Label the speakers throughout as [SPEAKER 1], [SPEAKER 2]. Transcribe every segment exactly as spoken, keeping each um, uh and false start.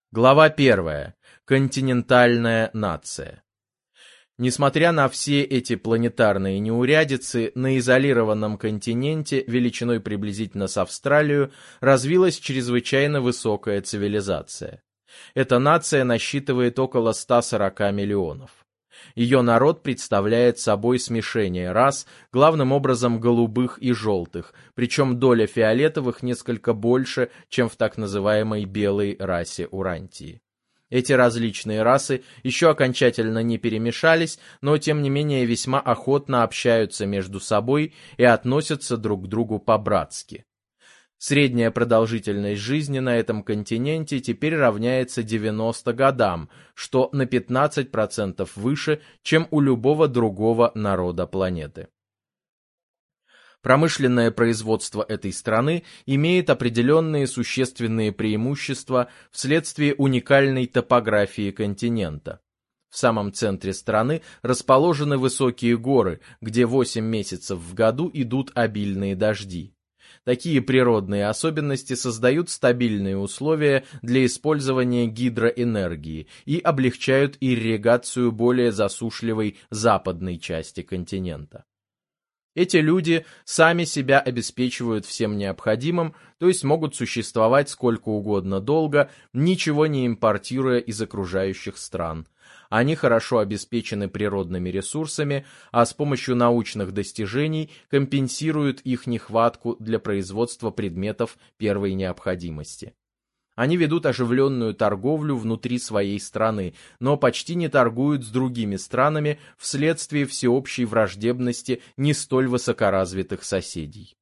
[SPEAKER 1] Глава первая. Континентальная нация. Несмотря на все эти планетарные неурядицы, на изолированном континенте, величиной приблизительно с Австралию, развилась чрезвычайно высокая цивилизация. Эта нация насчитывает около ста сорока миллионов. Ее народ представляет собой смешение рас, главным образом голубых и желтых, причем доля фиолетовых несколько больше, чем в так называемой белой расе Урантии. Эти различные расы еще окончательно не перемешались, но тем не менее весьма охотно общаются между собой и относятся друг к другу по-братски. Средняя продолжительность жизни на этом континенте теперь равняется девяноста годам, что на пятнадцать процентов выше, чем у любого другого народа планеты. Промышленное производство этой страны имеет определенные существенные преимущества вследствие уникальной топографии континента. В самом центре страны расположены высокие горы, где восемь месяцев в году идут обильные дожди. Такие природные особенности создают стабильные условия для использования гидроэнергии и облегчают ирригацию более засушливой западной части континента. Эти люди сами себя обеспечивают всем необходимым, то есть могут существовать сколько угодно долго, ничего не импортируя из окружающих стран. Они хорошо обеспечены природными ресурсами, а с помощью научных достижений компенсируют их нехватку для производства предметов первой необходимости. Они ведут оживленную торговлю внутри своей страны, но почти не торгуют с другими странами вследствие всеобщей враждебности не столь высокоразвитых соседей.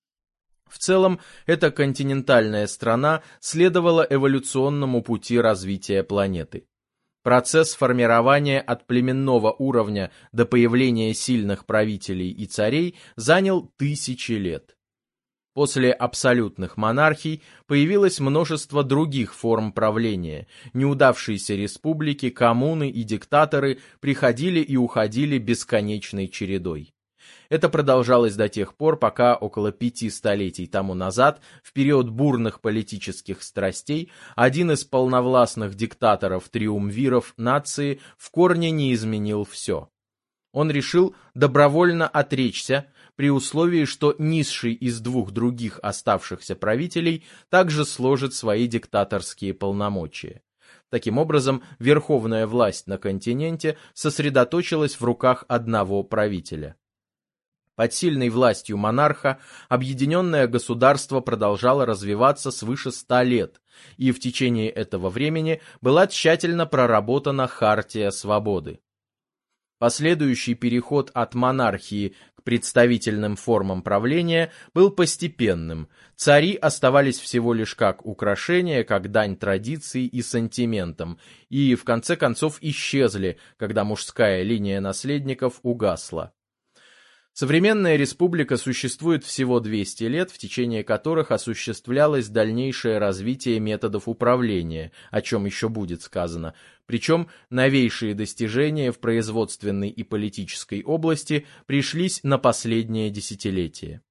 [SPEAKER 1] В целом, эта континентальная страна следовала эволюционному пути развития планеты. Процесс формирования от племенного уровня до появления сильных правителей и царей занял тысячи лет. После абсолютных монархий появилось множество других форм правления. Неудавшиеся республики, коммуны и диктаторы приходили и уходили бесконечной чередой. Это продолжалось до тех пор, пока около пяти столетий тому назад, в период бурных политических страстей, один из полновластных диктаторов-триумвиров нации в корне не изменил все. Он решил добровольно отречься, при условии, что низший из двух других оставшихся правителей также сложит свои диктаторские полномочия. Таким образом, верховная власть на континенте сосредоточилась в руках одного правителя. Под сильной властью монарха объединенное государство продолжало развиваться свыше ста лет, и в течение этого времени была тщательно проработана Хартия свободы. Последующий переход от монархии к представительным формам правления был постепенным. Цари оставались всего лишь как украшения, как дань традиции и сантиментам, и в конце концов исчезли, когда мужская линия наследников угасла. Современная республика существует всего двести лет, в течение которых осуществлялось дальнейшее развитие методов управления, о чем еще будет сказано, причем новейшие достижения в производственной и политической области пришлись на последнее десятилетие.